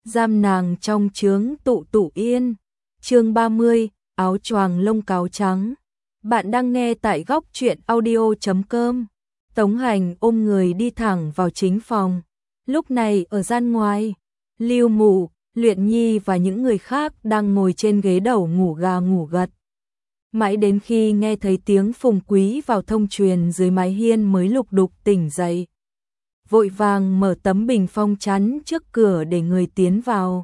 giam nàng trong chướng tụ tụ yên. Chương 30, áo choàng lông cáo trắng. Bạn đang nghe tại góc truyện audio.com. Tống Hành ôm người đi thẳng vào chính phòng. Lúc này ở gian ngoài, Lưu Mụ, Luyện Nhi và những người khác đang ngồi trên ghế đầu ngủ gà ngủ gật. Mãi đến khi nghe thấy tiếng Phùng Quý vào thông truyền dưới mái hiên mới lục đục tỉnh dậy. Vội vàng mở tấm bình phong chắn trước cửa để người tiến vào.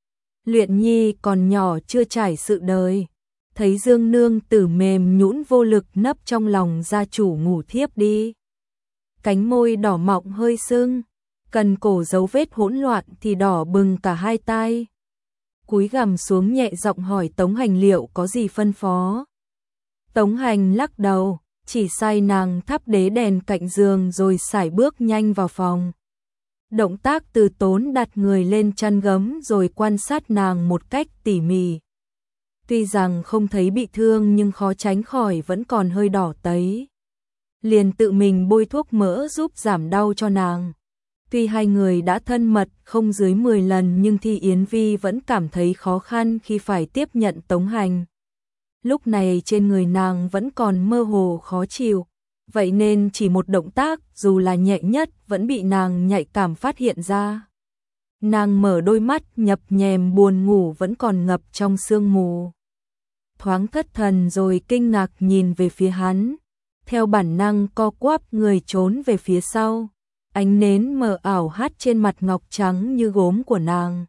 Luyện Nhi còn nhỏ chưa trải sự đời, thấy Dương Nương Tử mềm nhũn vô lực nấp trong lòng gia chủ ngủ thiếp đi. Cánh môi đỏ mọng hơi sưng, cần cổ dấu vết hỗn loạn thì đỏ bừng cả hai tai. Cúi gằm xuống nhẹ giọng hỏi Tống Hành liệu có gì phân phó. Tống Hành lắc đầu, chỉ sai nàng thắp đế đèn cạnh giường rồi sải bước nhanh vào phòng. Động tác từ tốn đặt người lên chăn gấm rồi quan sát nàng một cách tỉ mỉ. Tuy rằng không thấy bị thương nhưng khó tránh khỏi vẫn còn hơi đỏ tấy. Liền tự mình bôi thuốc mỡ giúp giảm đau cho nàng. Tuy hai người đã thân mật không dưới 10 lần nhưng Thi Yến Vi vẫn cảm thấy khó khăn khi phải tiếp nhận Tống Hành. Lúc này trên người nàng vẫn còn mơ hồ khó chịu, vậy nên chỉ một động tác dù là nhẹ nhất vẫn bị nàng nhạy cảm phát hiện ra. Nàng mở đôi mắt nhập nhèm buồn ngủ vẫn còn ngập trong sương mù. Thoáng thất thần rồi kinh ngạc nhìn về phía hắn, theo bản năng co quắp người trốn về phía sau. Ánh nến mờ ảo hắt trên mặt ngọc trắng như gốm của nàng.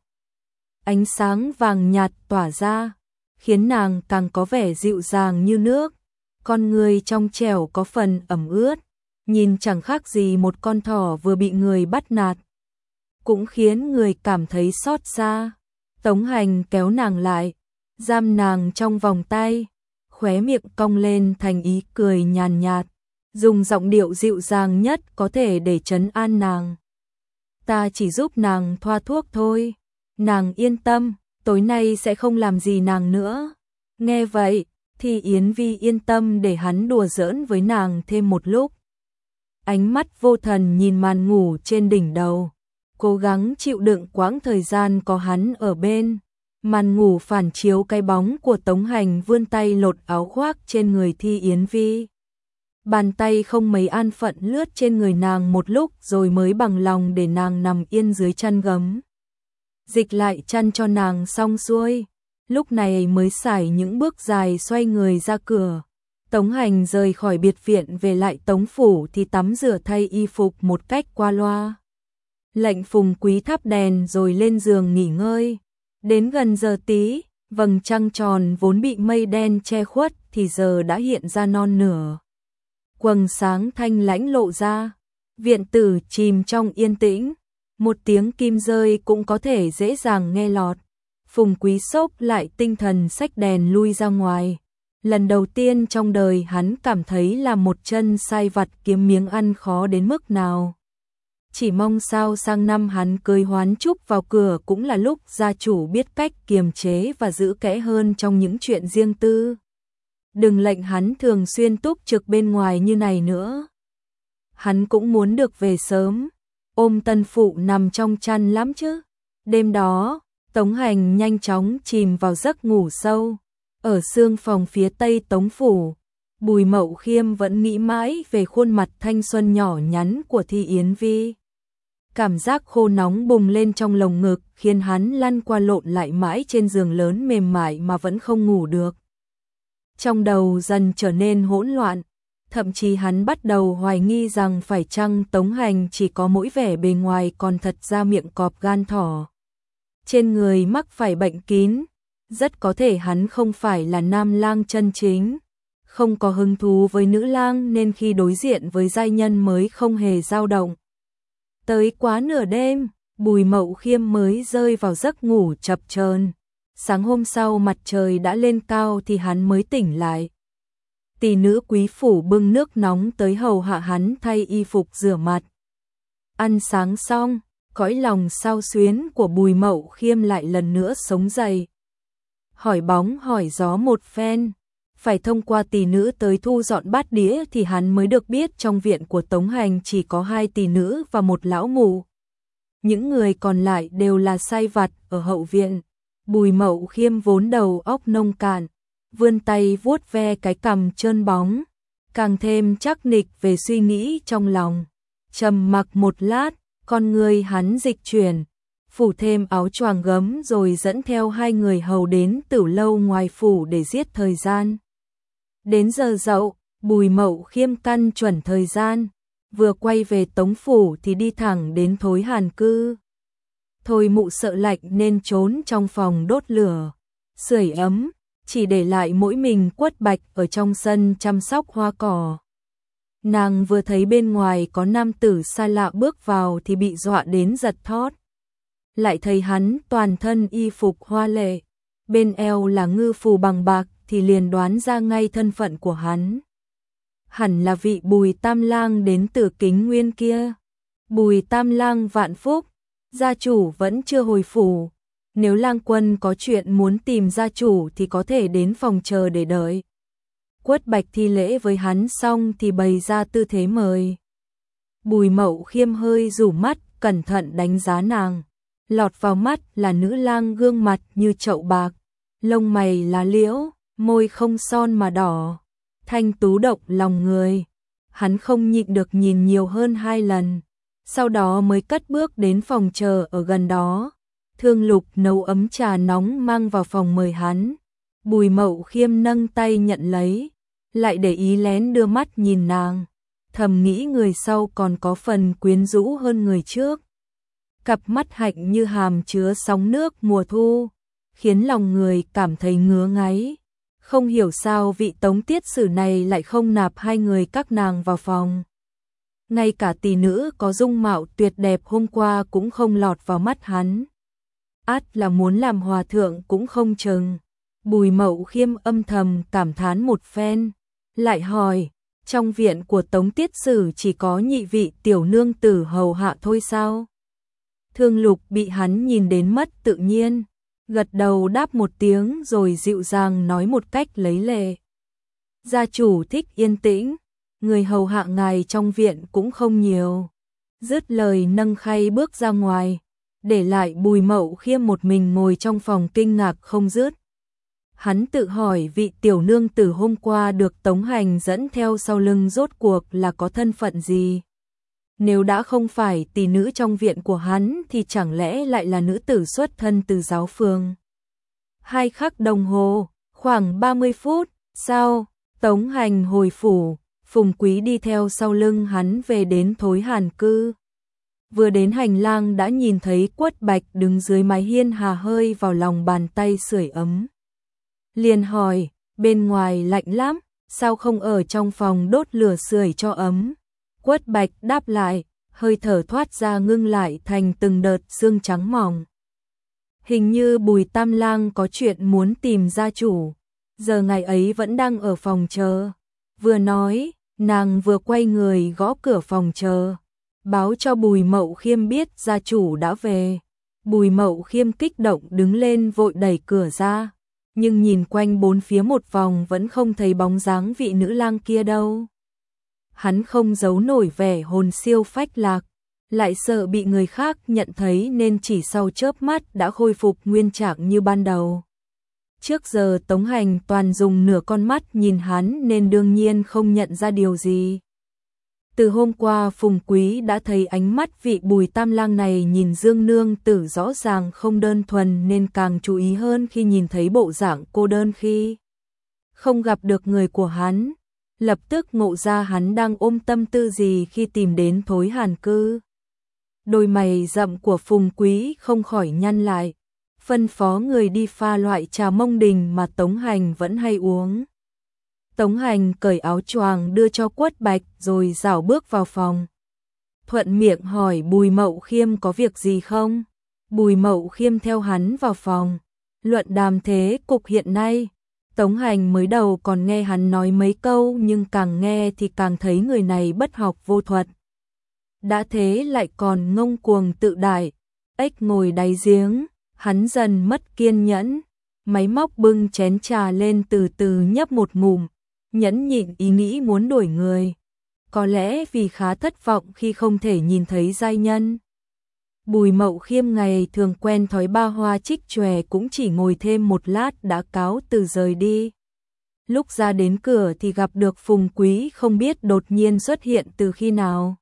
Ánh sáng vàng nhạt tỏa ra, khiến nàng càng có vẻ dịu dàng như nước. Con người trong trẻo có phần ẩm ướt, nhìn chẳng khác gì một con thỏ vừa bị người bắt nạt. Cũng khiến người cảm thấy xót xa. Tống Hành kéo nàng lại, giam nàng trong vòng tay, khóe miệng cong lên thành ý cười nhàn nhạt, dùng giọng điệu dịu dàng nhất có thể để trấn an nàng. Ta chỉ giúp nàng thoa thuốc thôi, nàng yên tâm, tối nay sẽ không làm gì nàng nữa. Nghe vậy, thì Yến Vi yên tâm để hắn đùa giỡn với nàng thêm một lúc. Ánh mắt vô thần nhìn màn ngủ trên đỉnh đầu, cố gắng chịu đựng quãng thời gian có hắn ở bên. Màn ngủ phản chiếu cái bóng của Tống Hành vươn tay lột áo khoác trên người Thi Yến Vi. Bàn tay không mấy an phận lướt trên người nàng một lúc rồi mới bằng lòng để nàng nằm yên dưới chăn gấm. Dịch lại chăn cho nàng xong xuôi, lúc này mới sải những bước dài xoay người ra cửa. Tống Hành rời khỏi biệt viện về lại Tống phủ thì tắm rửa thay y phục một cách qua loa. Lệnh Phùng Quý thắp đèn rồi lên giường nghỉ ngơi. Đến gần giờ tí, vầng trăng tròn vốn bị mây đen che khuất thì giờ đã hiện ra non nửa. Quầng sáng thanh lãnh lộ ra, viện tử chìm trong yên tĩnh, một tiếng kim rơi cũng có thể dễ dàng nghe lọt. Phùng Quý xốc lại tinh thần xách đèn lui ra ngoài. Lần đầu tiên trong đời hắn cảm thấy là một chân sai vặt kiếm miếng ăn khó đến mức nào. Chỉ mong sao sang năm hắn cưới Hoán Trúc vào cửa cũng là lúc gia chủ biết cách kiềm chế và giữ kẽ hơn trong những chuyện riêng tư. Đừng lệnh hắn thường xuyên túc trực bên ngoài như này nữa. Hắn cũng muốn được về sớm, ôm tân phụ nằm trong chăn lắm chứ. Đêm đó, Tống Hành nhanh chóng chìm vào giấc ngủ sâu. Ở sương phòng phía tây Tống phủ, Bùi Mậu Khiêm vẫn nghĩ mãi về khuôn mặt thanh xuân nhỏ nhắn của Thi Yến Vi. Cảm giác khô nóng bùng lên trong lồng ngực khiến hắn lăn qua lộn lại mãi trên giường lớn mềm mại mà vẫn không ngủ được. Trong đầu dần trở nên hỗn loạn, thậm chí hắn bắt đầu hoài nghi rằng phải chăng Tống Hành chỉ có mỗi vẻ bề ngoài còn thật ra miệng cọp gan thỏ. Trên người mắc phải bệnh kín, rất có thể hắn không phải là nam lang chân chính, không có hứng thú với nữ lang nên khi đối diện với giai nhân mới không hề dao động. Tới quá nửa đêm, Bùi Mậu Khiêm mới rơi vào giấc ngủ chập chờn. Sáng hôm sau mặt trời đã lên cao thì hắn mới tỉnh lại. Tỷ nữ quý phủ bưng nước nóng tới hầu hạ hắn thay y phục rửa mặt. Ăn sáng xong, cõi lòng xao xuyến của Bùi Mậu Khiêm lại lần nữa sống dậy. Hỏi bóng hỏi gió một phen, phải thông qua tỷ nữ tới thu dọn bát đĩa thì hắn mới được biết trong viện của Tống Hành chỉ có 2 tỷ nữ và một lão mù. những người còn lại đều là sai vặt ở hậu viện. Bùi Mậu Khiêm vốn đầu óc nông cạn, vươn tay vuốt ve cái cằm trơn bóng, càng thêm chắc nịch về suy nghĩ trong lòng. Trầm mặc một lát, con người hắn dịch chuyển, phủ thêm áo choàng gấm rồi dẫn theo hai người hầu đến Tử lâu ngoài phủ để giết thời gian. Đến giờ dậu, Bùi Mậu Khiêm căn chuẩn thời gian, vừa quay về Tống phủ thì đi thẳng đến Thối Hàn cư. Thôi Mụ sợ lạnh nên trốn trong phòng đốt lửa, sưởi ấm, chỉ để lại mỗi mình Quất Bạch ở trong sân chăm sóc hoa cỏ. Nàng vừa thấy bên ngoài có nam tử xa lạ bước vào thì bị dọa đến giật thót. Lại thấy hắn toàn thân y phục hoa lệ, bên eo là ngư phù bằng bạc thì liền đoán ra ngay thân phận của hắn. Hẳn là vị Bùi Tam Lang đến từ Kính Nguyên kia. Bùi Tam Lang vạn phúc, gia chủ vẫn chưa hồi phủ. Nếu lang quân có chuyện muốn tìm gia chủ thì có thể đến phòng chờ để đợi. Quất Bạch thi lễ với hắn xong thì bày ra tư thế mời. Bùi Mậu Khiêm hơi rủ mắt, cẩn thận đánh giá nàng. Lọt vào mắt là nữ lang gương mặt như chậu bạc, lông mày lá liễu, môi không son mà đỏ, thanh tú động lòng người. Hắn không nhịn được nhìn nhiều hơn 2 lần, sau đó mới cất bước đến phòng chờ ở gần đó. Thương Lục nấu ấm trà nóng mang vào phòng mời hắn. Bùi Mậu Khiêm nâng tay nhận lấy, lại để ý lén đưa mắt nhìn nàng, thầm nghĩ người sau còn có phần quyến rũ hơn người trước. Cặp mắt hạnh như hàm chứa sóng nước mùa thu, khiến lòng người cảm thấy ngứa ngáy. Không hiểu sao vị Tống tiết sử này lại không nạp hai người các nàng vào phòng. Ngay cả tỷ nữ có dung mạo tuyệt đẹp hôm qua cũng không lọt vào mắt hắn. Át là muốn làm hòa thượng cũng không chừng. Bùi Mậu Khiêm âm thầm cảm thán một phen, lại hỏi, trong viện của Tống tiết sử chỉ có nhị vị tiểu nương tử hầu hạ thôi sao? Thương Lục bị hắn nhìn đến mất tự nhiên, gật đầu đáp một tiếng rồi dịu dàng nói một cách lấy lệ. Gia chủ thích yên tĩnh, người hầu hạ ngài trong viện cũng không nhiều. Dứt lời nâng khay bước ra ngoài, để lại Bùi Mậu Khiêm một mình ngồi trong phòng kinh ngạc không dứt. Hắn tự hỏi vị tiểu nương tử hôm qua được Tống Hành dẫn theo sau lưng rốt cuộc là có thân phận gì? Nếu đã không phải tỷ nữ trong viện của hắn thì chẳng lẽ lại là nữ tử xuất thân từ giáo phường? 2 khắc đồng hồ, khoảng 30 phút, sau, Tống Hành hồi phủ, Phùng Quý đi theo sau lưng hắn về đến Thối Hàn cư. Vừa đến hành lang đã nhìn thấy Quất Bạch đứng dưới mái hiên hà hơi vào lòng bàn tay sưởi ấm. Liền hỏi, bên ngoài lạnh lắm, sao không ở trong phòng đốt lửa sưởi cho ấm? Quất Bạch đáp lại, hơi thở thoát ra ngưng lại thành từng đợt sương trắng mỏng. Hình như Bùi Tam Lang có chuyện muốn tìm gia chủ, giờ ngày ấy vẫn đang ở phòng chờ. Vừa nói, nàng vừa quay người gõ cửa phòng chờ, báo cho Bùi Mậu Khiêm biết gia chủ đã về. Bùi Mậu Khiêm kích động đứng lên vội đẩy cửa ra, nhưng nhìn quanh bốn phía một vòng vẫn không thấy bóng dáng vị nữ lang kia đâu. Hắn không giấu nổi vẻ hồn siêu phách lạc, lại sợ bị người khác nhận thấy nên chỉ sau chớp mắt đã khôi phục nguyên trạng như ban đầu. Trước giờ Tống Hành toàn dùng nửa con mắt nhìn hắn nên đương nhiên không nhận ra điều gì. Từ hôm qua Phùng Quý đã thấy ánh mắt vị Bùi Tam Lang này nhìn Dương nương tử rõ ràng không đơn thuần nên càng chú ý hơn khi nhìn thấy bộ dạng cô đơn khi không gặp được người của hắn. Lập tức ngộ ra hắn đang ôm tâm tư gì khi tìm đến Thối Hàn cư. Đôi mày rậm của Phùng Quý không khỏi nhăn lại, phân phó người đi pha loại trà Mông Đình mà Tống Hành vẫn hay uống. Tống Hành cởi áo choàng đưa cho Quất Bạch rồi rảo bước vào phòng. Thuận miệng hỏi Bùi Mậu Khiêm có việc gì không? Bùi Mậu Khiêm theo hắn vào phòng, luận đàm thế cục hiện nay. Tống Hành mới đầu còn nghe hắn nói mấy câu nhưng càng nghe thì càng thấy người này bất học vô thuật. Đã thế lại còn ngông cuồng tự đại, ếch ngồi đáy giếng, hắn dần mất kiên nhẫn. Máy móc bưng chén trà lên từ từ nhấp một ngụm, nhẫn nhịn ý nghĩ muốn đổi người. Có lẽ vì khá thất vọng khi không thể nhìn thấy giai nhân. Bùi Mậu Khiêm ngày thường quen thói ba hoa trích chòe cũng chỉ ngồi thêm một lát đã cáo từ rời đi. Lúc ra đến cửa thì gặp được Phùng Quý không biết đột nhiên xuất hiện từ khi nào.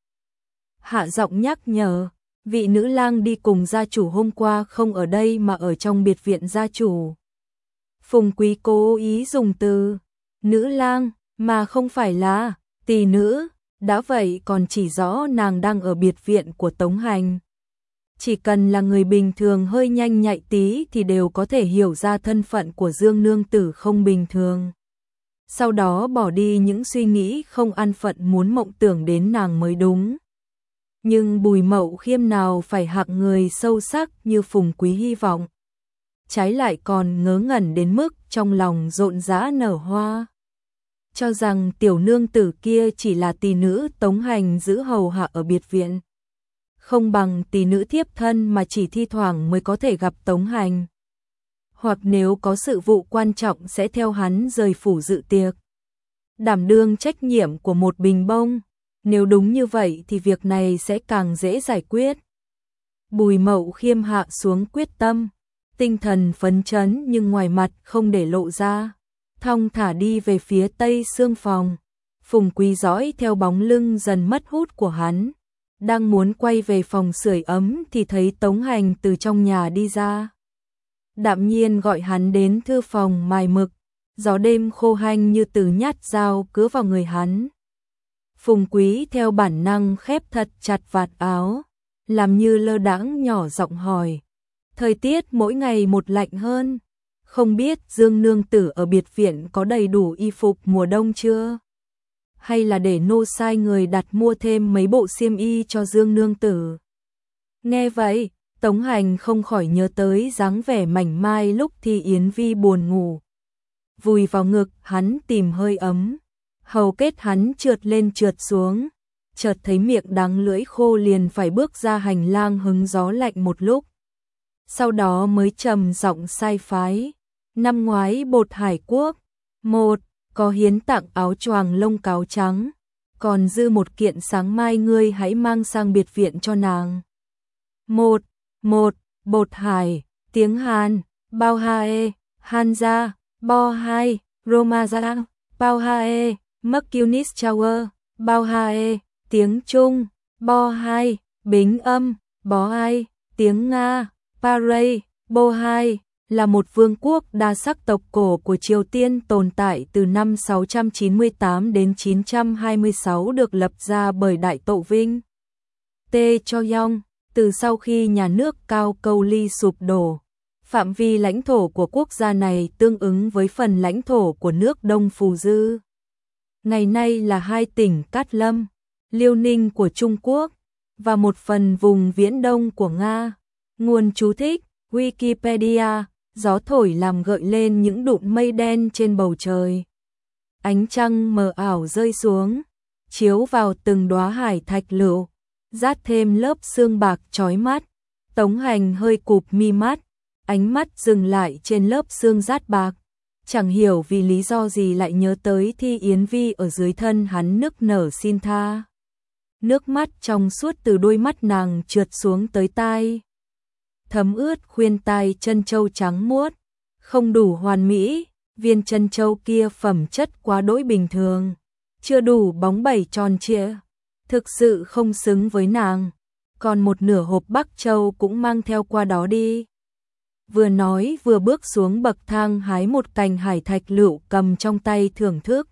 Hạ giọng nhắc nhở, vị nữ lang đi cùng gia chủ hôm qua không ở đây mà ở trong biệt viện gia chủ. Phùng Quý cố ý dùng từ nữ lang mà không phải là tỳ nữ, đã vậy còn chỉ rõ nàng đang ở biệt viện của Tống Hành. Chỉ cần là người bình thường hơi nhanh nhạy tí thì đều có thể hiểu ra thân phận của Dương nương tử không bình thường. Sau đó bỏ đi những suy nghĩ không an phận muốn mộng tưởng đến nàng mới đúng. Nhưng Bùi Mậu Khiêm nào phải hạng người sâu sắc như Phùng Quý hy vọng. Trái lại còn ngớ ngẩn đến mức trong lòng rộn rã nở hoa. Cho rằng tiểu nương tử kia chỉ là tỳ nữ Tống Hành giữ hầu hạ ở biệt viện. Không bằng tỳ nữ thiếp thân mà chỉ thi thoảng mới có thể gặp Tống Hành. Hoặc nếu có sự vụ quan trọng sẽ theo hắn rời phủ dự tiệc. Đảm đương trách nhiệm của một bình bông. Nếu đúng như vậy thì việc này sẽ càng dễ giải quyết. Bùi Mậu Khiêm hạ xuống quyết tâm. Tinh thần phấn chấn nhưng ngoài mặt không để lộ ra. Thong thả đi về phía tây xương phòng. Phùng Quý dõi theo bóng lưng dần mất hút của hắn. Đang muốn quay về phòng sưởi ấm thì thấy Tống Hành từ trong nhà đi ra. Đạm nhiên gọi hắn đến thư phòng mài mực. Gió đêm khô hanh như từ nhát dao cứa vào người hắn. Phùng Quý theo bản năng khép thật chặt vạt áo. Làm như lơ đãng nhỏ giọng hỏi. Thời tiết mỗi ngày một lạnh hơn. Không biết Dương nương tử ở biệt viện có đầy đủ y phục mùa đông chưa? Hay là để nô sai người đặt mua thêm mấy bộ xiêm y cho Dương nương tử? Nghe vậy, Tống Hành không khỏi nhớ tới dáng vẻ mảnh mai lúc Thi Yến Vi buồn ngủ. Vùi vào ngực hắn tìm hơi ấm. Hầu kết hắn trượt lên trượt xuống. Chợt thấy miệng đắng lưỡi khô liền phải bước ra hành lang hứng gió lạnh một lúc. Sau đó mới trầm giọng sai phái. Năm ngoái bột Hải Quốc. Một, có hiến tặng áo choàng lông cáo trắng. Còn dư một kiện sáng mai ngươi hãy mang sang biệt viện cho nàng. Một, bột Hải, tiếng Hàn, bao hae, Hanja, bo hai, Romazang, bao hae, Mercunis Tower, bao hae, tiếng Trung, bo hai, Bính Âm, bó ai, tiếng Nga, Paray, bo hai, là một vương quốc đa sắc tộc cổ của Triều Tiên tồn tại từ năm 698 đến 926 được lập ra bởi Đại Tộ Vinh. Tê Cho Yong, từ sau khi nhà nước Cao Câu Ly sụp đổ, phạm vi lãnh thổ của quốc gia này tương ứng với phần lãnh thổ của nước Đông Phù Dư. Ngày nay là hai tỉnh Cát Lâm, Liêu Ninh của Trung Quốc và một phần vùng Viễn Đông của Nga. Nguồn chú thích Wikipedia. Gió thổi làm gợi lên những đụn mây đen trên bầu trời. Ánh trăng mờ ảo rơi xuống, chiếu vào từng đóa hải thạch lựu, dát thêm lớp sương bạc chói mắt. Tống Hành hơi cụp mi mắt, ánh mắt dừng lại trên lớp sương dát bạc. Chẳng hiểu vì lý do gì lại nhớ tới Thi Yến Vi ở dưới thân hắn nức nở xin tha. Nước mắt trong suốt từ đôi mắt nàng trượt xuống tới tai. Thấm ướt khuyên tai chân châu trắng muốt, không đủ hoàn mỹ, viên chân châu kia phẩm chất quá đỗi bình thường, chưa đủ bóng bẩy tròn trịa, thực sự không xứng với nàng, còn một nửa hộp Bắc Châu cũng mang theo qua đó đi. Vừa nói vừa bước xuống bậc thang hái một cành hải thạch lựu cầm trong tay thưởng thức.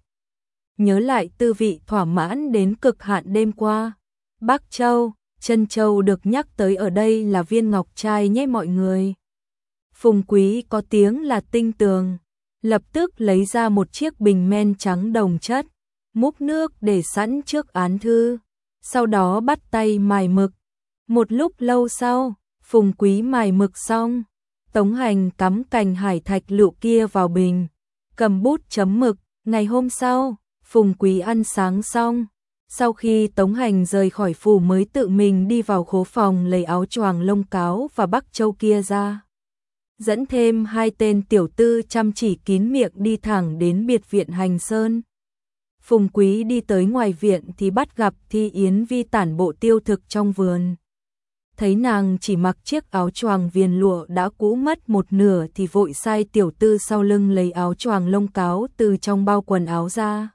Nhớ lại tư vị thỏa mãn đến cực hạn đêm qua. Bắc Châu, chân châu được nhắc tới ở đây là viên ngọc trai nhé mọi người. Phùng Quý có tiếng là tinh tường, lập tức lấy ra một chiếc bình men trắng đồng chất, múc nước để sẵn trước án thư, sau đó bắt tay mài mực. Một lúc lâu sau, Phùng Quý mài mực xong, Tống Hành cắm cành hải thạch lựu kia vào bình, cầm bút chấm mực. Ngày hôm sau, Phùng Quý ăn sáng xong. Sau khi Tống Hành rời khỏi phủ mới tự mình đi vào khố phòng lấy áo choàng lông cáo và Bắc Châu kia ra. Dẫn thêm hai tên tiểu tư chăm chỉ kín miệng đi thẳng đến biệt viện Hành Sơn. Phùng Quý đi tới ngoài viện thì bắt gặp Thi Yến Vi tản bộ tiêu thực trong vườn. thấy nàng chỉ mặc chiếc áo choàng viền lụa đã cũ mất một nửa thì vội sai tiểu tư sau lưng lấy áo choàng lông cáo từ trong bao quần áo ra.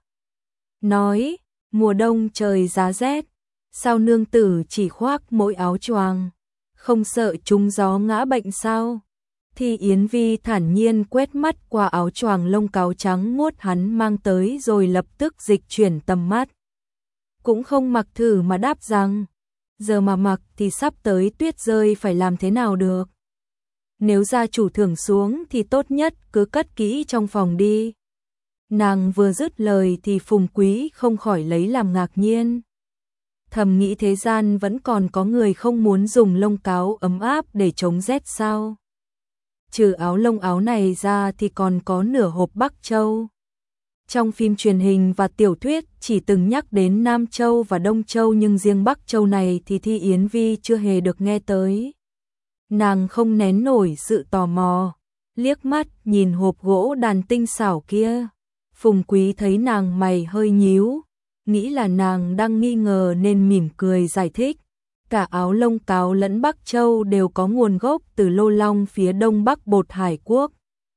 Nói, mùa đông trời giá rét, sao nương tử chỉ khoác mỗi áo choàng, không sợ trúng gió ngã bệnh sao? Thì Yến Vi thản nhiên quét mắt qua áo choàng lông cáo trắng muốt hắn mang tới rồi lập tức dịch chuyển tầm mắt. Cũng không mặc thử mà đáp rằng, giờ mà mặc thì sắp tới tuyết rơi phải làm thế nào được. Nếu gia chủ thưởng xuống thì tốt nhất cứ cất kỹ trong phòng đi. Nàng vừa dứt lời thì Phùng Quý không khỏi lấy làm ngạc nhiên. Thầm nghĩ thế gian vẫn còn có người không muốn dùng lông cáo ấm áp để chống rét sao? Trừ áo lông áo này ra thì còn có nửa hộp Bắc Châu. Trong phim truyền hình và tiểu thuyết chỉ từng nhắc đến Nam Châu và Đông Châu nhưng riêng Bắc Châu này thì Thi Yến Vi chưa hề được nghe tới. Nàng không nén nổi sự tò mò, liếc mắt nhìn hộp gỗ đàn tinh xảo kia. Phùng Quý thấy nàng mày hơi nhíu, nghĩ là nàng đang nghi ngờ nên mỉm cười giải thích. Cả áo lông cáo lẫn Bắc Châu đều có nguồn gốc từ Lô Long phía đông bắc Bột Hải Quốc.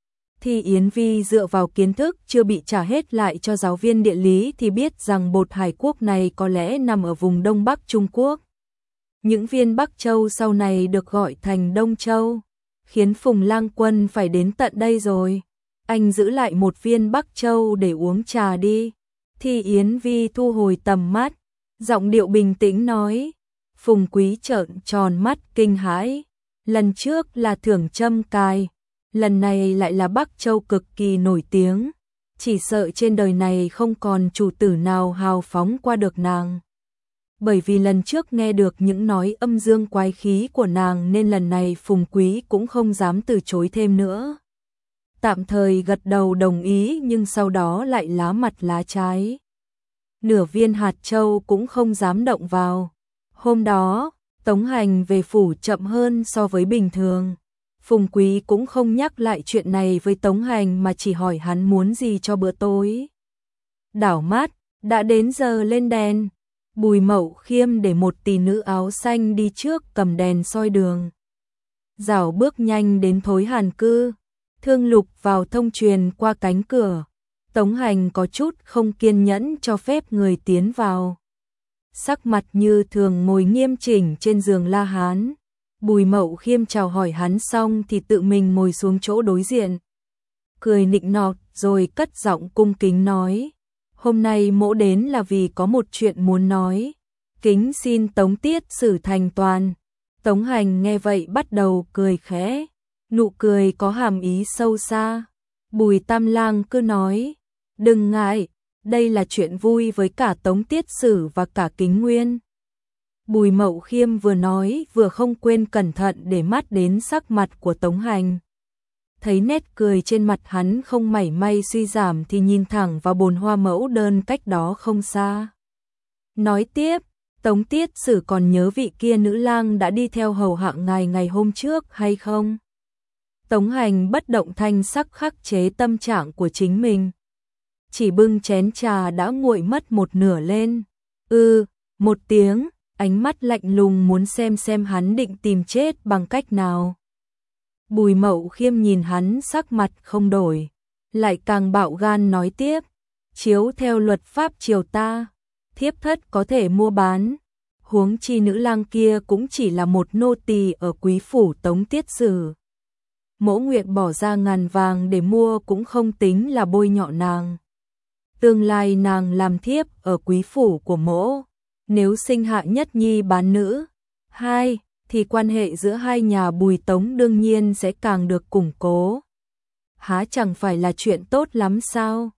Thì Yến Vi dựa vào kiến thức chưa bị trả hết lại cho giáo viên địa lý thì biết rằng Bột Hải Quốc này có lẽ nằm ở vùng đông bắc Trung Quốc. Những viên Bắc Châu sau này được gọi thành Đông Châu, khiến Phùng Lang Quân phải đến tận đây rồi. Anh giữ lại một viên Bắc Châu để uống trà đi. Thì Yến Vi thu hồi tầm mắt, giọng điệu bình tĩnh nói. Phùng Quý trợn tròn mắt kinh hãi. Lần trước là Thưởng Châm Cài, lần này lại là Bắc Châu cực kỳ nổi tiếng. Chỉ sợ trên đời này không còn chủ tử nào hào phóng qua được nàng. Bởi vì lần trước nghe được những nói âm dương quái khí của nàng nên lần này Phùng Quý cũng không dám từ chối thêm nữa. Tạm thời gật đầu đồng ý nhưng sau đó lại lá mặt lá trái. Nửa viên hạt châu cũng không dám động vào. Hôm đó, Tống Hành về phủ chậm hơn so với bình thường. Phùng Quý cũng không nhắc lại chuyện này với Tống Hành mà chỉ hỏi hắn muốn gì cho bữa tối. Đảo mắt, đã đến giờ lên đèn. Bùi Mậu Khiêm để một tỷ nữ áo xanh đi trước cầm đèn soi đường. Dảo bước nhanh đến Thối Hàn Cư. Thương Lục vào thông truyền qua cánh cửa. Tống Hành có chút không kiên nhẫn cho phép người tiến vào. Sắc mặt như thường ngồi nghiêm chỉnh trên giường La Hán. Bùi Mậu Khiêm chào hỏi hắn xong thì tự mình ngồi xuống chỗ đối diện. Cười nịnh nọt rồi cất giọng cung kính nói. Hôm nay mỗ đến là vì có một chuyện muốn nói. Kính xin Tống Tiết xử thành toàn. Tống Hành nghe vậy bắt đầu cười khẽ. Nụ cười có hàm ý sâu xa. Bùi Tam Lang cứ nói. Đừng ngại, đây là chuyện vui với cả Tống Tiết Sử và cả Kính Nguyên. Bùi Mậu Khiêm vừa nói vừa không quên cẩn thận để mắt đến sắc mặt của Tống Hành. Thấy nét cười trên mặt hắn không mảy may suy giảm thì nhìn thẳng vào bồn hoa mẫu đơn cách đó không xa. Nói tiếp, Tống Tiết Sử còn nhớ vị kia nữ lang đã đi theo hầu hạ ngài ngày hôm trước hay không? Tống Hành bất động thanh sắc khắc chế tâm trạng của chính mình. Chỉ bưng chén trà đã nguội mất một nửa lên. Một tiếng, ánh mắt lạnh lùng muốn xem hắn định tìm chết bằng cách nào. Bùi Mậu Khiêm nhìn hắn sắc mặt không đổi, lại càng bạo gan nói tiếp. Chiếu theo luật pháp triều ta, thiếp thất có thể mua bán. Huống chi nữ lang kia cũng chỉ là một nô tỳ ở quý phủ Tống Tiết Sử. Mỗ nguyện bỏ ra ngàn vàng để mua cũng không tính là bôi nhọ nàng. Tương lai nàng làm thiếp ở quý phủ của mỗ, nếu sinh hạ nhất nhi bán nữ, hai, thì quan hệ giữa hai nhà Bùi Tống đương nhiên sẽ càng được củng cố. Há chẳng phải là chuyện tốt lắm sao?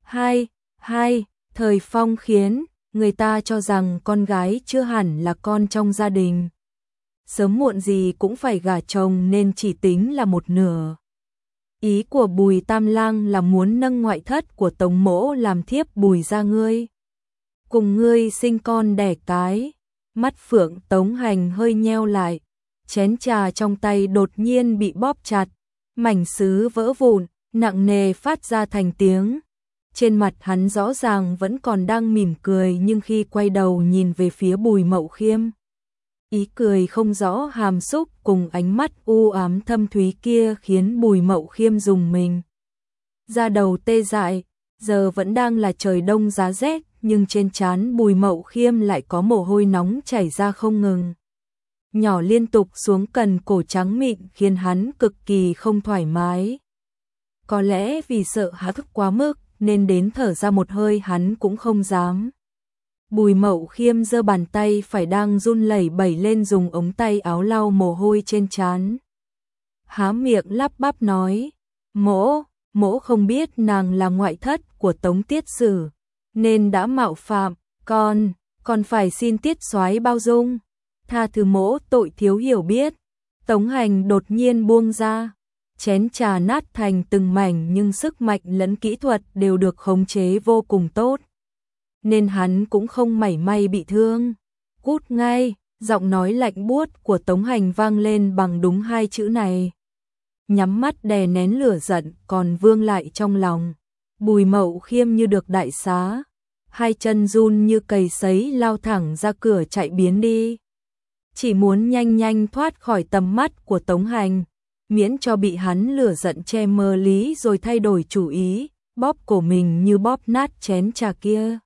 Hai, thời phong khiến người ta cho rằng con gái chưa hẳn là con trong gia đình. Sớm muộn gì cũng phải gả chồng nên chỉ tính là một nửa. Ý của Bùi Tam Lang là muốn nâng ngoại thất của Tống mỗ làm thiếp Bùi gia ngươi. Cùng ngươi sinh con đẻ cái. Mắt phượng Tống Hành hơi nheo lại. Chén trà trong tay đột nhiên bị bóp chặt. Mảnh sứ vỡ vụn, nặng nề phát ra thành tiếng. Trên mặt hắn rõ ràng vẫn còn đang mỉm cười nhưng khi quay đầu nhìn về phía Bùi Mậu Khiêm, Ý cười không rõ hàm xúc cùng ánh mắt u ám thâm thúy kia khiến Bùi Mậu Khiêm rùng mình. Da đầu tê dại, giờ vẫn đang là trời đông giá rét, nhưng trên trán Bùi Mậu Khiêm lại có mồ hôi nóng chảy ra không ngừng. Nhỏ liên tục xuống cần cổ trắng mịn khiến hắn cực kỳ không thoải mái. Có lẽ vì sợ há thức quá mức nên đến thở ra một hơi hắn cũng không dám. Bùi Mậu Khiêm giơ bàn tay phải đang run lẩy bẩy lên dùng ống tay áo lau mồ hôi trên trán. Há miệng lắp bắp nói, mỗ không biết nàng là ngoại thất của Tống Tiết Sử, nên đã mạo phạm, còn phải xin Tiết soái bao dung, tha thứ mỗ tội thiếu hiểu biết. Tống Hành đột nhiên buông ra, chén trà nát thành từng mảnh nhưng sức mạnh lẫn kỹ thuật đều được khống chế vô cùng tốt, nên hắn cũng không mảy may bị thương. Cút ngay, giọng nói lạnh buốt của Tống Hành vang lên bằng đúng hai chữ này. Nhắm mắt đè nén lửa giận còn vương lại trong lòng. Bùi Mậu Khiêm như được đại xá, hai chân run như cầy sấy lao thẳng ra cửa chạy biến đi. Chỉ muốn nhanh nhanh thoát khỏi tầm mắt của Tống Hành, miễn cho bị hắn lửa giận che mờ lý rồi thay đổi chủ ý, bóp cổ mình như bóp nát chén trà kia.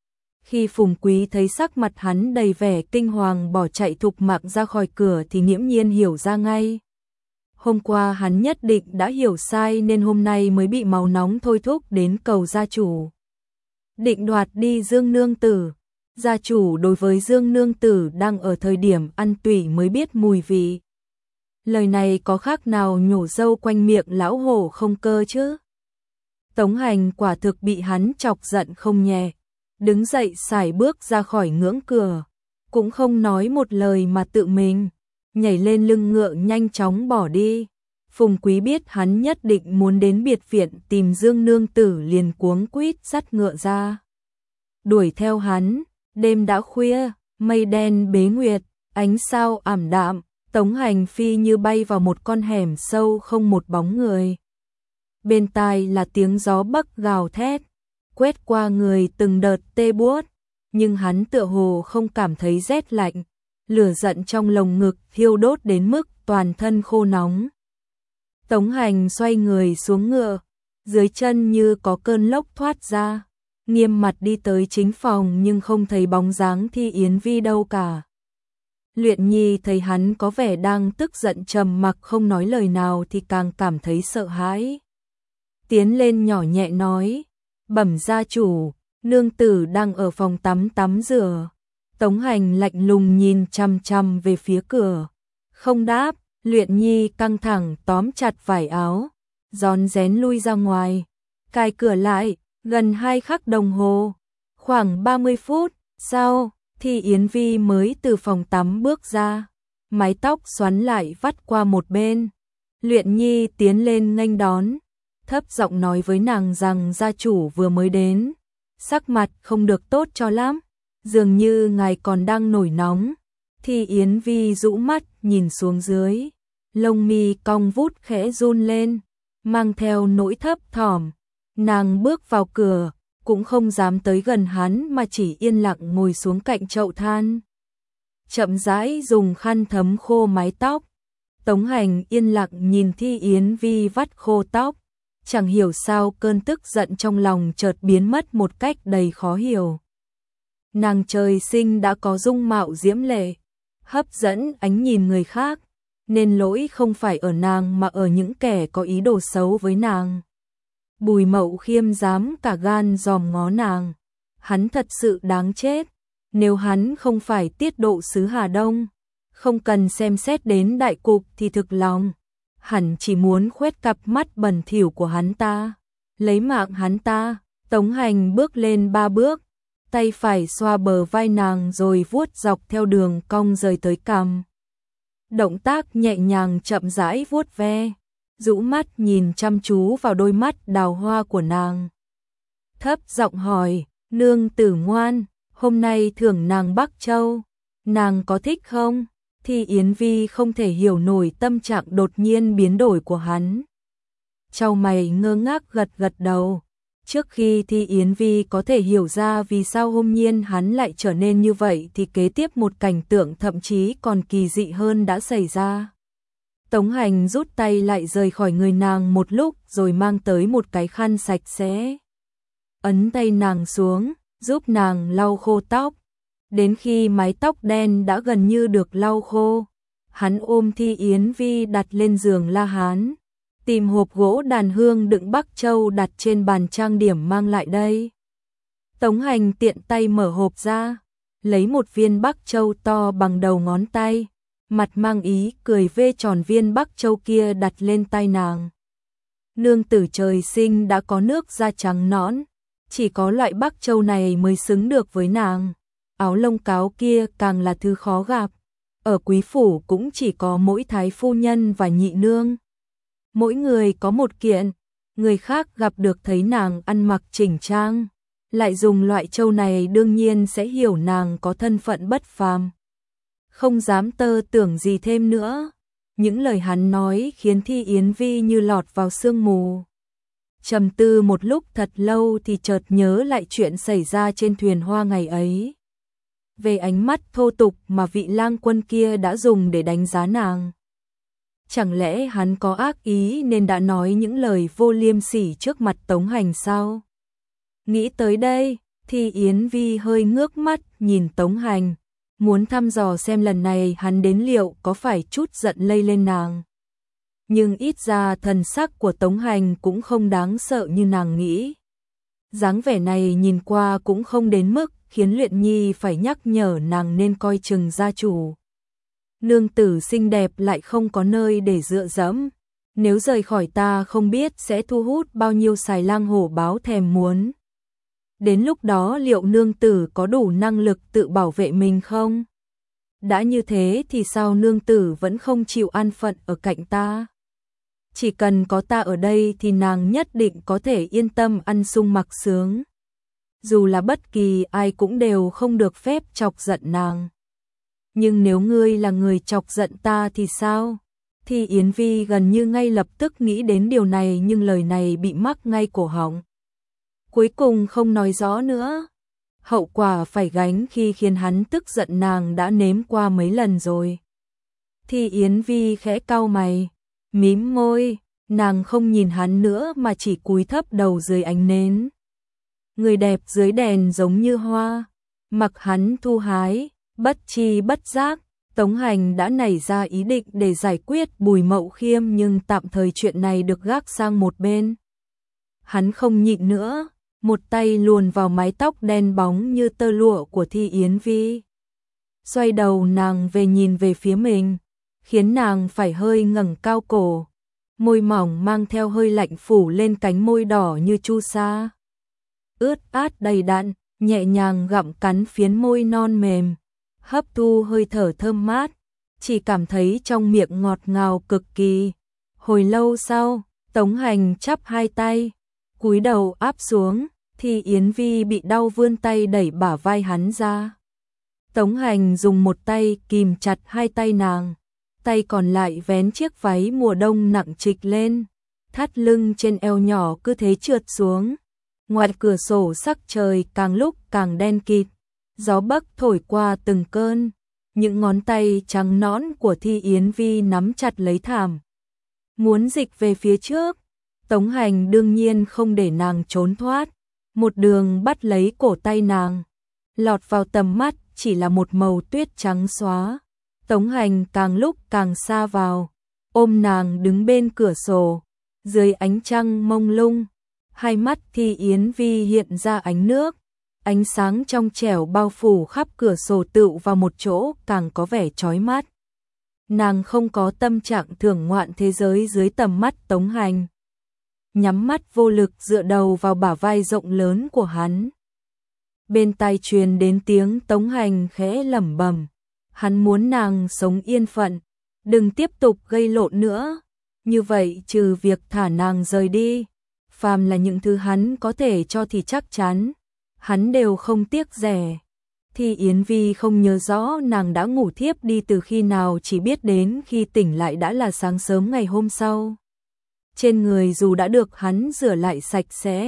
Khi Phùng Quý thấy sắc mặt hắn đầy vẻ kinh hoàng bỏ chạy thục mạng ra khỏi cửa thì nghiễm nhiên hiểu ra ngay. Hôm qua hắn nhất định đã hiểu sai nên hôm nay mới bị máu nóng thôi thúc đến cầu gia chủ. Định đoạt đi Dương Nương Tử. Gia chủ đối với Dương Nương Tử đang ở thời điểm ăn tủy mới biết mùi vị. Lời này có khác nào nhổ dâu quanh miệng lão hổ không cơ chứ? Tống Hành quả thực bị hắn chọc giận không nhẹ. Đứng dậy sải bước ra khỏi ngưỡng cửa, cũng không nói một lời mà tự mình nhảy lên lưng ngựa nhanh chóng bỏ đi. Phùng Quý biết hắn nhất định muốn đến biệt viện tìm Dương Nương Tử liền cuống quýt dắt ngựa ra. Đuổi theo hắn, đêm đã khuya, mây đen bế nguyệt, ánh sao ảm đạm, Tống Hành phi như bay vào một con hẻm sâu không một bóng người. Bên tai là tiếng gió bấc gào thét, quét qua người từng đợt tê buốt, nhưng hắn tựa hồ không cảm thấy rét lạnh, lửa giận trong lồng ngực thiêu đốt đến mức toàn thân khô nóng. Tống Hành xoay người xuống ngựa, dưới chân như có cơn lốc thoát ra, nghiêm mặt đi tới chính phòng nhưng không thấy bóng dáng Thi Yến Vi đâu cả. Luyện Nhi thấy hắn có vẻ đang tức giận trầm mặc không nói lời nào thì càng cảm thấy sợ hãi. Tiến lên nhỏ nhẹ nói, bẩm gia chủ, nương tử đang ở phòng tắm rửa. Tống Hành lạnh lùng nhìn chằm chằm về phía cửa, không đáp. Luyện Nhi căng thẳng tóm chặt vải áo, rón rén lui ra ngoài, cài cửa lại. Gần 2 khắc đồng hồ, khoảng 30 phút sau, Thi Yến Vi mới từ phòng tắm bước ra, mái tóc xoắn lại vắt qua một bên. Luyện Nhi tiến lên nghênh đón, thấp giọng nói với nàng rằng gia chủ vừa mới đến, sắc mặt không được tốt cho lắm, dường như ngài còn đang nổi nóng. Thi Yến Vi rũ mắt nhìn xuống dưới, lông mi cong vút khẽ run lên, mang theo nỗi thấp thỏm. Nàng bước vào cửa, cũng không dám tới gần hắn mà chỉ yên lặng ngồi xuống cạnh chậu than. Chậm rãi dùng khăn thấm khô mái tóc. Tống Hành yên lặng nhìn Thi Yến Vi vắt khô tóc, chẳng hiểu sao cơn tức giận trong lòng chợt biến mất một cách đầy khó hiểu. Nàng trời sinh đã có dung mạo diễm lệ, hấp dẫn ánh nhìn người khác, nên lỗi không phải ở nàng mà ở những kẻ có ý đồ xấu với nàng. Bùi Mậu Khiêm dám cả gan dòm ngó nàng, hắn thật sự đáng chết. Nếu hắn không phải tiết độ sứ Hà Đông, không cần xem xét đến đại cục thì thực lòng hẳn chỉ muốn khuét cặp mắt bẩn thỉu của hắn ta, lấy mạng hắn ta. Tống Hành bước lên 3 bước, tay phải xoa bờ vai nàng rồi vuốt dọc theo đường cong rời tới cằm. Động tác nhẹ nhàng chậm rãi vuốt ve, rũ mắt nhìn chăm chú vào đôi mắt đào hoa của nàng. Thấp giọng hỏi, nương tử ngoan, hôm nay thưởng nàng Bắc Châu, nàng có thích không? Thi Yến Vi không thể hiểu nổi tâm trạng đột nhiên biến đổi của hắn. Chau mày ngơ ngác gật gật đầu, Trước khi Thi Yến Vi có thể hiểu ra vì sao hôm nhiên hắn lại trở nên như vậy thì kế tiếp một cảnh tượng thậm chí còn kỳ dị hơn đã xảy ra. Tống Hành rút tay lại rời khỏi người nàng một lúc rồi mang tới một cái khăn sạch sẽ. Ấn tay nàng xuống, giúp nàng lau khô tóc. Đến khi mái tóc đen đã gần như được lau khô, hắn ôm Thi Yến Vi đặt lên giường La Hán, tìm hộp gỗ đàn hương đựng Bắc Châu đặt trên bàn trang điểm mang lại đây. Tống Hành tiện tay mở hộp ra, lấy một viên Bắc Châu to bằng đầu ngón tay, mặt mang ý cười vê tròn viên Bắc Châu kia đặt lên tay nàng. Nương tử trời sinh đã có nước da trắng nõn, chỉ có loại Bắc Châu này mới xứng được với nàng. Áo lông cáo kia càng là thứ khó gặp, ở quý phủ cũng chỉ có mỗi thái phu nhân và nhị nương. Mỗi người có một kiện, người khác gặp được thấy nàng ăn mặc chỉnh trang, lại dùng loại châu này đương nhiên sẽ hiểu nàng có thân phận bất phàm. Không dám tơ tưởng gì thêm nữa, những lời hắn nói khiến Thi Yến Vi như lọt vào sương mù. Trầm tư một lúc thật lâu thì chợt nhớ lại chuyện xảy ra trên thuyền hoa ngày ấy. Về ánh mắt thô tục mà vị lang quân kia đã dùng để đánh giá nàng. Chẳng lẽ hắn có ác ý nên đã nói những lời vô liêm sỉ trước mặt Tống Hành sao? Nghĩ tới đây, Thi Yến Vi hơi ngước mắt nhìn Tống Hành, muốn thăm dò xem lần này hắn đến liệu có phải chút giận lây lên nàng. Nhưng ít ra thần sắc của Tống Hành cũng không đáng sợ như nàng nghĩ. Dáng vẻ này nhìn qua cũng không đến mức khiến Luyện Nhi phải nhắc nhở nàng nên coi chừng gia chủ. Nương tử xinh đẹp lại không có nơi để dựa dẫm, nếu rời khỏi ta không biết sẽ thu hút bao nhiêu xài lang hổ báo thèm muốn. Đến lúc đó liệu nương tử có đủ năng lực tự bảo vệ mình không? Đã như thế thì sao nương tử vẫn không chịu an phận ở cạnh ta? Chỉ cần có ta ở đây thì nàng nhất định có thể yên tâm ăn sung mặc sướng. Dù là bất kỳ ai cũng đều không được phép chọc giận nàng. Nhưng nếu ngươi là người chọc giận ta thì sao? Thì Yến Vi gần như ngay lập tức nghĩ đến điều này nhưng lời này bị mắc ngay cổ họng. Cuối cùng không nói rõ nữa. Hậu quả phải gánh khi khiến hắn tức giận nàng đã nếm qua mấy lần rồi. Thì Yến Vi khẽ cau mày, mím môi, nàng không nhìn hắn nữa mà chỉ cúi thấp đầu dưới ánh nến. Người đẹp dưới đèn giống như hoa, mặc hắn thu hái, bất chi bất giác, Tống Hành đã nảy ra ý định để giải quyết Bùi Mậu Khiêm nhưng tạm thời chuyện này được gác sang một bên. Hắn không nhịn nữa, một tay luồn vào mái tóc đen bóng như tơ lụa của Thi Yến Vi. Xoay đầu nàng về nhìn về phía mình, khiến nàng phải hơi ngẩng cao cổ. Môi mỏng mang theo hơi lạnh phủ lên cánh môi đỏ như chu sa. Ướt át đầy đặn, nhẹ nhàng gặm cắn phiến môi non mềm, hấp thu hơi thở thơm mát, chỉ cảm thấy trong miệng ngọt ngào cực kỳ. Hồi lâu sau, Tống Hành chắp hai tay, cúi đầu áp xuống, thì Yến Vi bị đau vươn tay đẩy bả vai hắn ra. Tống Hành dùng một tay kìm chặt hai tay nàng, tay còn lại vén chiếc váy mùa đông nặng trịch lên, thắt lưng trên eo nhỏ cứ thế trượt xuống. Ngoài cửa sổ sắc trời càng lúc càng đen kịt, gió bắc thổi qua từng cơn, những ngón tay trắng nõn của Thi Yến Vi nắm chặt lấy thảm. Muốn dịch về phía trước, Tống Hành đương nhiên không để nàng trốn thoát, một đường bắt lấy cổ tay nàng, lọt vào tầm mắt chỉ là một màu tuyết trắng xóa. Tống Hành càng lúc càng xa vào, ôm nàng đứng bên cửa sổ, dưới ánh trăng mông lung, hai mắt Thi Yến Vi hiện ra ánh nước, ánh sáng trong trẻo bao phủ khắp cửa sổ tựu vào một chỗ càng có vẻ chói mắt. Nàng không có tâm trạng thưởng ngoạn thế giới dưới tầm mắt Tống Hành. Nhắm mắt vô lực dựa đầu vào bả vai rộng lớn của hắn. Bên tai truyền đến tiếng Tống Hành khẽ lẩm bẩm. Hắn muốn nàng sống yên phận, đừng tiếp tục gây lộn nữa. Như vậy trừ việc thả nàng rời đi, phàm là những thứ hắn có thể cho thì chắc chắn hắn đều không tiếc rẻ. Thì Yến Vi không nhớ rõ nàng đã ngủ thiếp đi từ khi nào, chỉ biết đến khi tỉnh lại đã là sáng sớm ngày hôm sau. Trên người dù đã được hắn rửa lại sạch sẽ,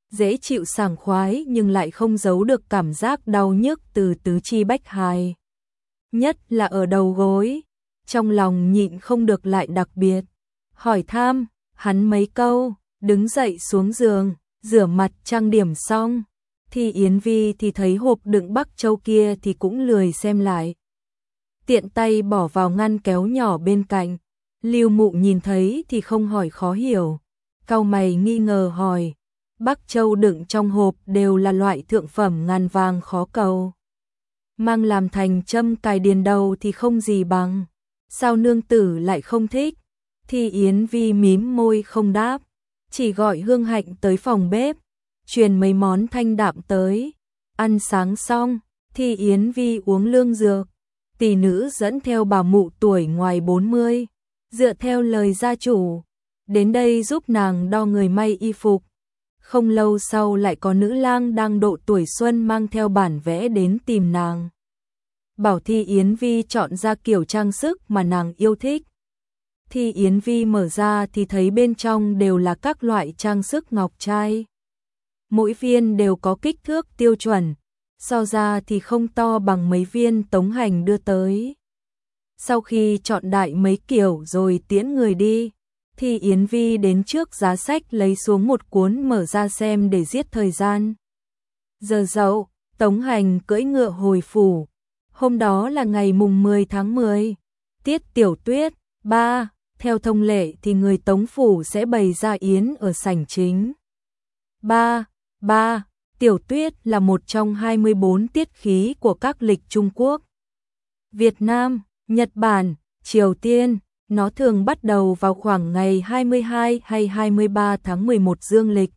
dễ chịu sảng khoái nhưng lại không giấu được cảm giác đau nhức từ tứ chi bách hài. Nhất là ở đầu gối, trong lòng nhịn không được lại đặc biệt hỏi thăm hắn mấy câu, đứng dậy xuống giường, rửa mặt trang điểm xong. Thì Yến Vi thì thấy hộp đựng Bắc Châu kia thì cũng lười xem lại. Tiện tay bỏ vào ngăn kéo nhỏ bên cạnh. Lưu Mụ nhìn thấy thì không hỏi khó hiểu. Cau mày nghi ngờ hỏi, Bắc Châu đựng trong hộp đều là loại thượng phẩm ngàn vàng khó cầu. Mang làm thành châm cài điền đầu thì không gì bằng. Sao nương tử lại không thích? Thì Yến Vi mím môi không đáp, chỉ gọi Hương Hạnh tới phòng bếp, truyền mấy món thanh đạm tới. Ăn sáng xong, thì Yến Vi uống lương dược. Tỷ nữ dẫn theo bà mụ tuổi ngoài 40, dựa theo lời gia chủ, đến đây giúp nàng đo người may y phục. Không lâu sau lại có nữ lang đang độ tuổi xuân mang theo bản vẽ đến tìm nàng. Bảo Thi Yến Vi chọn ra kiểu trang sức mà nàng yêu thích. Thi Yến Vi mở ra thì thấy bên trong đều là các loại trang sức ngọc trai. Mỗi viên đều có kích thước tiêu chuẩn, so ra thì không to bằng mấy viên Tống Hành đưa tới. Sau khi chọn đại mấy kiểu rồi tiễn người đi, thì Yến Vi đến trước giá sách lấy xuống một cuốn mở ra xem để giết thời gian. Giờ dậu, Tống Hành cưỡi ngựa hồi phủ. Hôm đó là ngày mùng 10 tháng 10, tiết Tiểu Tuyết. 3. Theo thông lệ thì người Tống phủ sẽ bày ra yến ở sảnh chính. 3. Tiểu Tuyết là một trong 24 tiết khí của các lịch Trung Quốc, Việt Nam, Nhật Bản, Triều Tiên. Nó thường bắt đầu vào khoảng ngày 22 hay 23 tháng 11 dương lịch,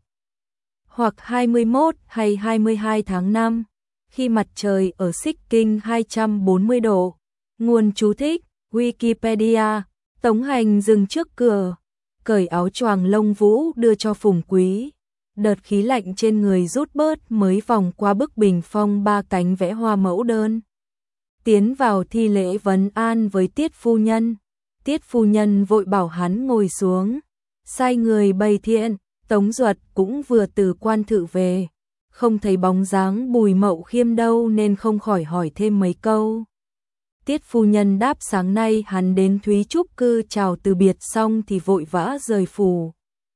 hoặc 21 hay 22 tháng 5, khi mặt trời ở xích kinh 240 độ. Nguồn chú thích, Wikipedia. Tống Hành dừng trước cửa, cởi áo choàng lông vũ đưa cho Phùng Quý. Đợt khí lạnh trên người rút bớt mới vòng qua bức bình phong 3 cánh vẽ hoa mẫu đơn. Tiến vào thi lễ vấn an với Tiết phu nhân. Tiết phu nhân vội bảo hắn ngồi xuống, sai người bày thiện. Tống Duật cũng vừa từ quan thự về, không thấy bóng dáng Bùi Mậu Khiêm đâu nên không khỏi hỏi thêm mấy câu. Tiết phu nhân đáp sáng nay hắn đến Thúy Trúc cư chào từ biệt xong thì vội vã rời phủ,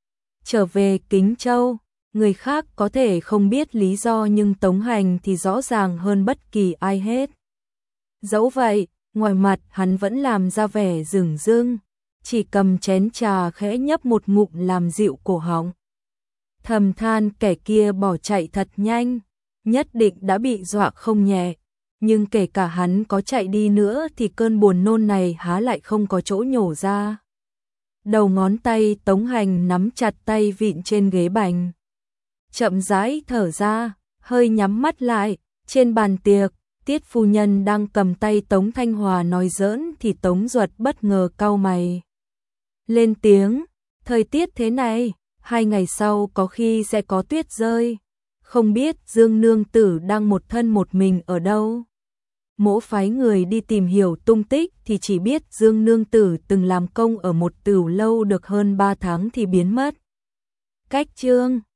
trở về Kính Châu. Người khác có thể không biết lý do nhưng Tống Hành thì rõ ràng hơn bất kỳ ai hết. Dẫu vậy, ngoài mặt hắn vẫn làm ra vẻ dửng dưng, chỉ cầm chén trà khẽ nhấp một ngụm làm dịu cổ họng. Thầm than kẻ kia bỏ chạy thật nhanh, nhất định đã bị dọa không nhẹ. Nhưng kể cả hắn có chạy đi nữa thì cơn buồn nôn này há lại không có chỗ nhổ ra. Đầu ngón tay Tống Hành nắm chặt tay vịn trên ghế bành, chậm rãi thở ra, hơi nhắm mắt lại. Trên bàn tiệc, Tiết phu nhân đang cầm tay Tống Thanh Hòa nói giỡn thì Tống Duật bất ngờ cau mày, lên tiếng, thời tiết thế này, 2 ngày sau có khi sẽ có tuyết rơi, không biết Dương nương tử đang một thân một mình ở đâu. Mỗ phái người đi tìm hiểu tung tích thì chỉ biết Dương nương tử từng làm công ở một tửu lâu được hơn 3 tháng thì biến mất. Cách chương